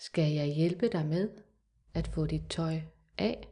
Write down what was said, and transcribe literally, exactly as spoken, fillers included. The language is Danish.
Skal jeg hjælpe dig med at få dit tøj af?